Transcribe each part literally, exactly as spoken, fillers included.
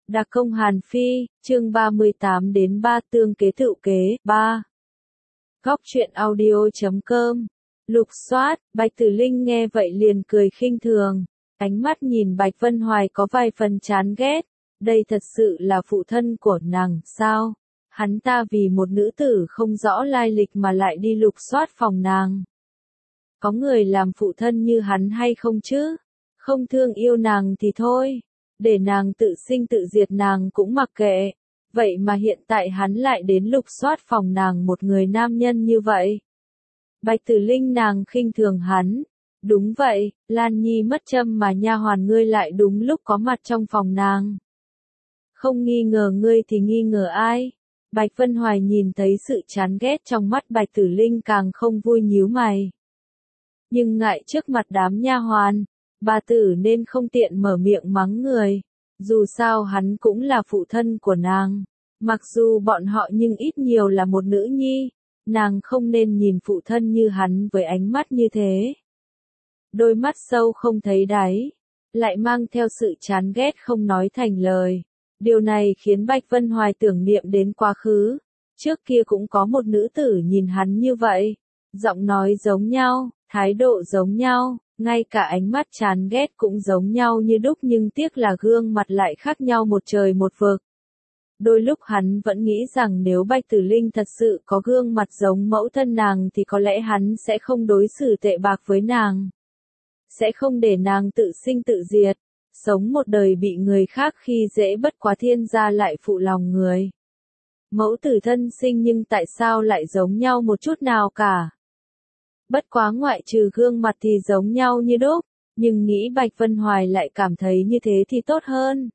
Đặc công Hàn Phi, chương ba mươi tám đến ba tương kế tựu kế, ba. Góc truyện audio chấm com. Lục soát, Bạch Tử Linh nghe vậy liền cười khinh thường, ánh mắt nhìn Bạch Vân Hoài có vài phần chán ghét, đây thật sự là phụ thân của nàng, sao? Hắn ta vì một nữ tử không rõ lai lịch mà lại đi lục soát phòng nàng. Có người làm phụ thân như hắn hay không chứ? Không thương yêu nàng thì thôi, để nàng tự sinh tự diệt nàng cũng mặc kệ. Vậy mà hiện tại hắn lại đến lục soát phòng nàng một người nam nhân như vậy. Bạch Tử Linh nàng khinh thường hắn. Đúng vậy, Lan Nhi mất châm mà nha hoàn ngươi lại đúng lúc có mặt trong phòng nàng. Không nghi ngờ ngươi thì nghi ngờ ai? Bạch Vân Hoài nhìn thấy sự chán ghét trong mắt Bạch Tử Linh càng không vui nhíu mày. Nhưng ngại trước mặt đám nha hoàn, bà tử nên không tiện mở miệng mắng người. Dù sao hắn cũng là phụ thân của nàng. Mặc dù bọn họ nhưng ít nhiều là một nữ nhi, nàng không nên nhìn phụ thân như hắn với ánh mắt như thế. Đôi mắt sâu không thấy đáy, lại mang theo sự chán ghét không nói thành lời. Điều này khiến Bạch Vân Hoài tưởng niệm đến quá khứ. Trước kia cũng có một nữ tử nhìn hắn như vậy. Giọng nói giống nhau, thái độ giống nhau, ngay cả ánh mắt chán ghét cũng giống nhau như đúc, nhưng tiếc là gương mặt lại khác nhau một trời một vực. Đôi lúc hắn vẫn nghĩ rằng nếu Bạch Tử Linh thật sự có gương mặt giống mẫu thân nàng thì có lẽ hắn sẽ không đối xử tệ bạc với nàng. Sẽ không để nàng tự sinh tự diệt, sống một đời bị người khác khi dễ, bất quá thiên gia lại phụ lòng người. Mẫu tử thân sinh nhưng tại sao lại giống nhau một chút nào cả? Bất quá ngoại trừ gương mặt thì giống nhau như đúc, nhưng nghĩ Bạch Vân Hoài lại cảm thấy như thế thì tốt hơn.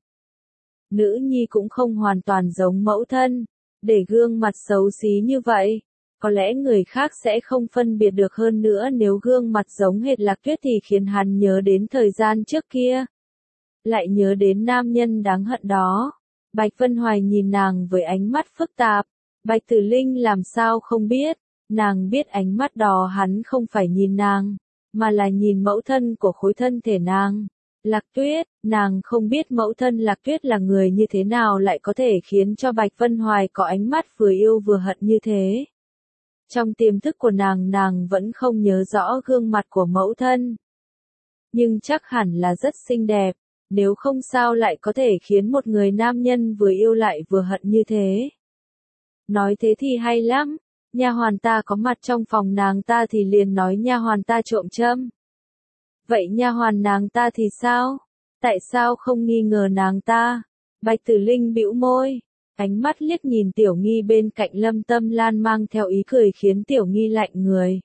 Nữ nhi cũng không hoàn toàn giống mẫu thân, để gương mặt xấu xí như vậy, có lẽ người khác sẽ không phân biệt được, hơn nữa nếu gương mặt giống hệt Lạc Tuyết thì khiến hắn nhớ đến thời gian trước kia. Lại nhớ đến nam nhân đáng hận đó. Bạch Vân Hoài nhìn nàng với ánh mắt phức tạp. Bạch Tử Linh làm sao không biết, nàng biết ánh mắt đó hắn không phải nhìn nàng, mà là nhìn mẫu thân của khối thân thể nàng. Lạc Tuyết, nàng không biết mẫu thân Lạc Tuyết là người như thế nào lại có thể khiến cho Bạch Vân Hoài có ánh mắt vừa yêu vừa hận như thế. Trong tiềm thức của nàng, nàng vẫn không nhớ rõ gương mặt của mẫu thân. Nhưng chắc hẳn là rất xinh đẹp, nếu không sao lại có thể khiến một người nam nhân vừa yêu lại vừa hận như thế. Nói thế thì hay lắm, nha hoàn ta có mặt trong phòng nàng ta thì liền nói nha hoàn ta trộm châm. Vậy nha hoàn nàng ta thì sao? Tại sao không nghi ngờ nàng ta? Bạch Tử Linh bĩu môi, ánh mắt liếc nhìn Tiểu Nghi bên cạnh Lâm Tâm Lan mang theo ý cười khiến Tiểu Nghi lạnh người.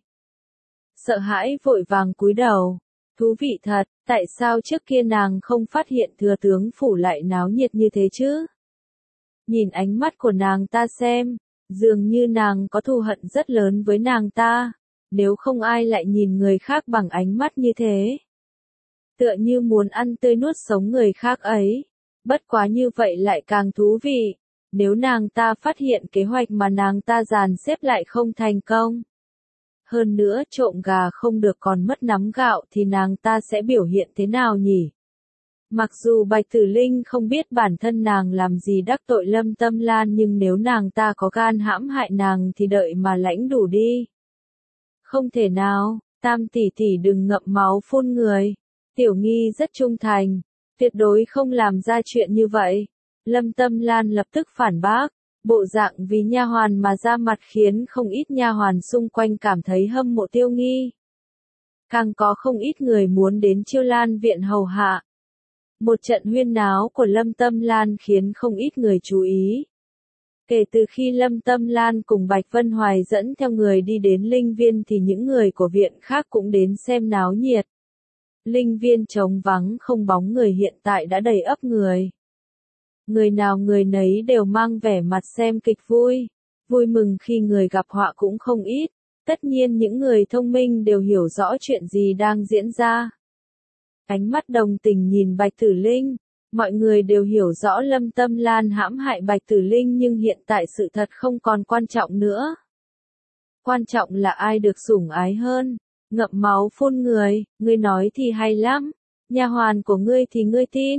Sợ hãi vội vàng cúi đầu. Thú vị thật, tại sao trước kia nàng không phát hiện thừa tướng phủ lại náo nhiệt như thế chứ? Nhìn ánh mắt của nàng ta xem, dường như nàng có thù hận rất lớn với nàng ta. Nếu không ai lại nhìn người khác bằng ánh mắt như thế. Tựa như muốn ăn tươi nuốt sống người khác ấy. Bất quá như vậy lại càng thú vị. Nếu nàng ta phát hiện kế hoạch mà nàng ta dàn xếp lại không thành công. Hơn nữa trộm gà không được còn mất nắm gạo thì nàng ta sẽ biểu hiện thế nào nhỉ? Mặc dù Bạch Tử Linh không biết bản thân nàng làm gì đắc tội Lâm Tâm Lan, nhưng nếu nàng ta có gan hãm hại nàng thì đợi mà lãnh đủ đi. Không thể nào, Tam tỷ tỷ đừng ngậm máu phun người. Tiểu Nghi rất trung thành, tuyệt đối không làm ra chuyện như vậy. Lâm Tâm Lan lập tức phản bác, bộ dạng vì nha hoàn mà ra mặt khiến không ít nha hoàn xung quanh cảm thấy hâm mộ Tiểu Nghi. Càng có không ít người muốn đến Chiêu Lan viện hầu hạ. Một trận huyên náo của Lâm Tâm Lan khiến không ít người chú ý. Kể từ khi Lâm Tâm Lan cùng Bạch Vân Hoài dẫn theo người đi đến Linh Viên thì những người của viện khác cũng đến xem náo nhiệt. Linh Viên trống vắng không bóng người, hiện tại đã đầy ắp người. Người nào người nấy đều mang vẻ mặt xem kịch vui. Vui mừng khi người gặp họa cũng không ít. Tất nhiên những người thông minh đều hiểu rõ chuyện gì đang diễn ra. Ánh mắt đồng tình nhìn Bạch Tử Linh. Mọi người đều hiểu rõ Lâm Tâm Lan hãm hại Bạch Tử Linh, nhưng hiện tại sự thật không còn quan trọng nữa. Quan trọng là ai được sủng ái hơn. Ngậm máu phun người, ngươi nói thì hay lắm. Nha hoàn của ngươi thì ngươi tin.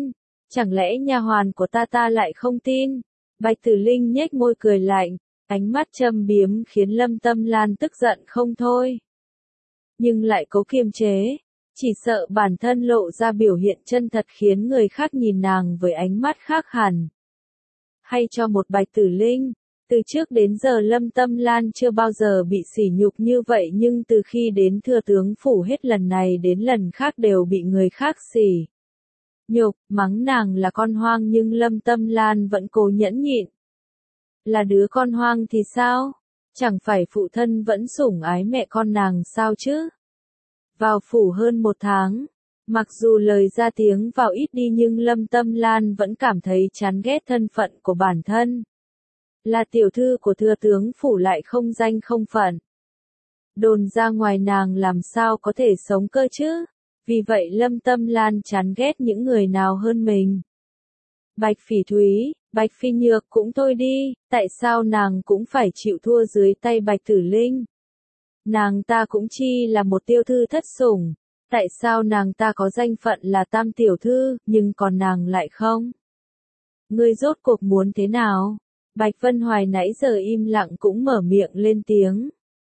Chẳng lẽ nha hoàn của ta ta lại không tin? Bạch Tử Linh nhếch môi cười lạnh, ánh mắt châm biếm khiến Lâm Tâm Lan tức giận không thôi. Nhưng lại cố kiềm chế, chỉ sợ bản thân lộ ra biểu hiện chân thật khiến người khác nhìn nàng với ánh mắt khác hẳn. Hay cho một Bạch Tử Linh, từ trước đến giờ Lâm Tâm Lan chưa bao giờ bị sỉ nhục như vậy, nhưng từ khi đến thừa tướng phủ hết lần này đến lần khác đều bị người khác sỉ nhục, mắng nàng là con hoang, nhưng Lâm Tâm Lan vẫn cố nhẫn nhịn. Là đứa con hoang thì sao? Chẳng phải phụ thân vẫn sủng ái mẹ con nàng sao chứ? Vào phủ hơn một tháng, mặc dù lời ra tiếng vào ít đi nhưng Lâm Tâm Lan vẫn cảm thấy chán ghét thân phận của bản thân. Là tiểu thư của thừa tướng phủ lại không danh không phận. Đồn ra ngoài nàng làm sao có thể sống cơ chứ? Vì vậy Lâm Tâm Lan chán ghét những người nào hơn mình. Bạch Phỉ Thúy, Bạch Phi Nhược cũng thôi đi, tại sao nàng cũng phải chịu thua dưới tay Bạch Tử Linh? Nàng ta cũng chi là một tiêu thư thất sủng, tại sao nàng ta có danh phận là tam tiểu thư, nhưng còn nàng lại không? Ngươi rốt cuộc muốn thế nào? Bạch Vân Hoài nãy giờ im lặng cũng mở miệng lên tiếng.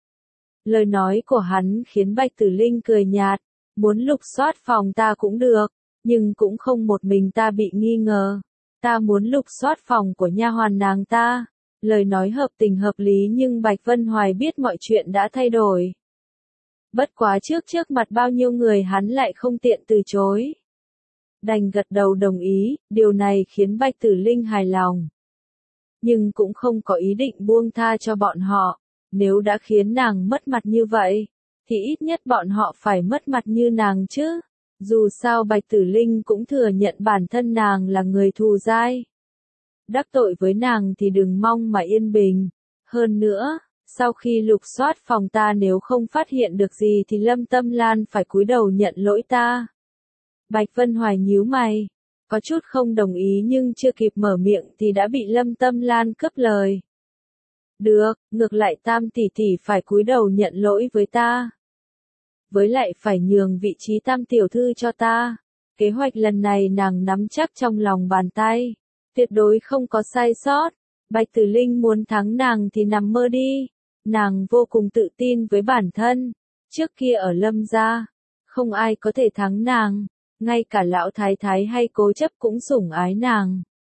Lời nói của hắn khiến Bạch Tử Linh cười nhạt, muốn lục soát phòng ta cũng được, nhưng cũng không một mình ta bị nghi ngờ. Ta muốn lục soát phòng của nha hoàn nàng ta. Lời nói hợp tình hợp lý nhưng Bạch Vân Hoài biết mọi chuyện đã thay đổi. Bất quá trước trước mặt bao nhiêu người hắn lại không tiện từ chối. Đành gật đầu đồng ý, điều này khiến Bạch Tử Linh hài lòng. Nhưng cũng không có ý định buông tha cho bọn họ. Nếu đã khiến nàng mất mặt như vậy, thì ít nhất bọn họ phải mất mặt như nàng chứ. Dù sao Bạch Tử Linh cũng thừa nhận bản thân nàng là người thù dai. Đắc tội với nàng thì đừng mong mà yên bình. Hơn nữa, sau khi lục soát phòng ta nếu không phát hiện được gì thì Lâm Tâm Lan phải cúi đầu nhận lỗi ta. Bạch Vân Hoài nhíu mày, có chút không đồng ý nhưng chưa kịp mở miệng thì đã bị Lâm Tâm Lan cướp lời. Được, ngược lại tam tỷ tỷ phải cúi đầu nhận lỗi với ta. Với lại phải nhường vị trí tam tiểu thư cho ta. Kế hoạch lần này nàng nắm chắc trong lòng bàn tay. Tuyệt đối không có sai sót. Bạch Tử Linh muốn thắng nàng thì nằm mơ đi. Nàng vô cùng tự tin với bản thân. Trước kia ở Lâm gia, không ai có thể thắng nàng. Ngay cả lão thái thái hay cố chấp cũng sủng ái nàng.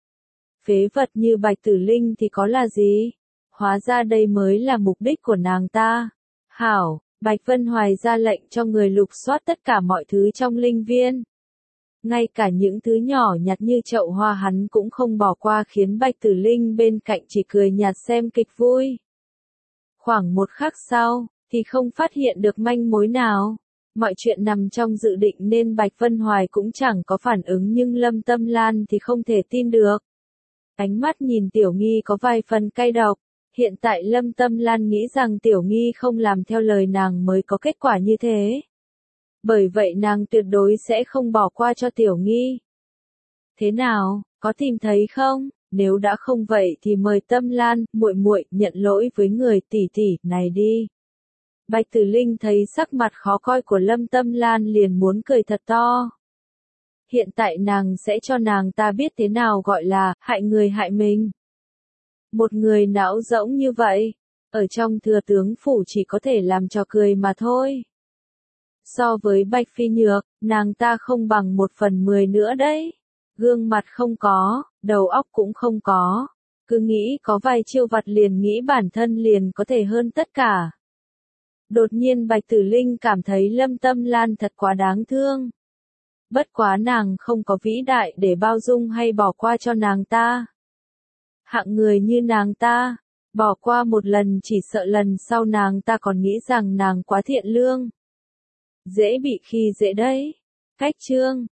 Phế vật như Bạch Tử Linh thì có là gì? Hóa ra đây mới là mục đích của nàng ta. Hảo, Bạch Vân Hoài ra lệnh cho người lục soát tất cả mọi thứ trong linh viên. Ngay cả những thứ nhỏ nhặt như chậu hoa hắn cũng không bỏ qua khiến Bạch Tử Linh bên cạnh chỉ cười nhạt xem kịch vui. Khoảng một khắc sau, thì không phát hiện được manh mối nào. Mọi chuyện nằm trong dự định nên Bạch Vân Hoài cũng chẳng có phản ứng nhưng Lâm Tâm Lan thì không thể tin được. Ánh mắt nhìn Tiểu Nghi có vài phần cay độc. Hiện tại Lâm Tâm Lan nghĩ rằng Tiểu Nghi không làm theo lời nàng mới có kết quả như thế. Bởi vậy nàng tuyệt đối sẽ không bỏ qua cho Tiểu Nghi. Thế nào, có tìm thấy không? Nếu đã không vậy thì mời Tâm Lan, muội muội nhận lỗi với người tỷ tỷ này đi. Bạch Tử Linh thấy sắc mặt khó coi của Lâm Tâm Lan liền muốn cười thật to. Hiện tại nàng sẽ cho nàng ta biết thế nào gọi là hại người hại mình. Một người não rỗng như vậy, ở trong thừa tướng phủ chỉ có thể làm trò cười mà thôi. So với Bạch Phi Nhược, nàng ta không bằng một phần mười nữa đấy. Gương mặt không có, đầu óc cũng không có. Cứ nghĩ có vài chiêu vặt liền nghĩ bản thân liền có thể hơn tất cả. Đột nhiên Bạch Tử Linh cảm thấy Lâm Tâm Lan thật quá đáng thương. Bất quá nàng không có vĩ đại để bao dung hay bỏ qua cho nàng ta. Hạng người như nàng ta, bỏ qua một lần chỉ sợ lần sau nàng ta còn nghĩ rằng nàng quá thiện lương. Dễ bị khi dễ đấy. Cách chương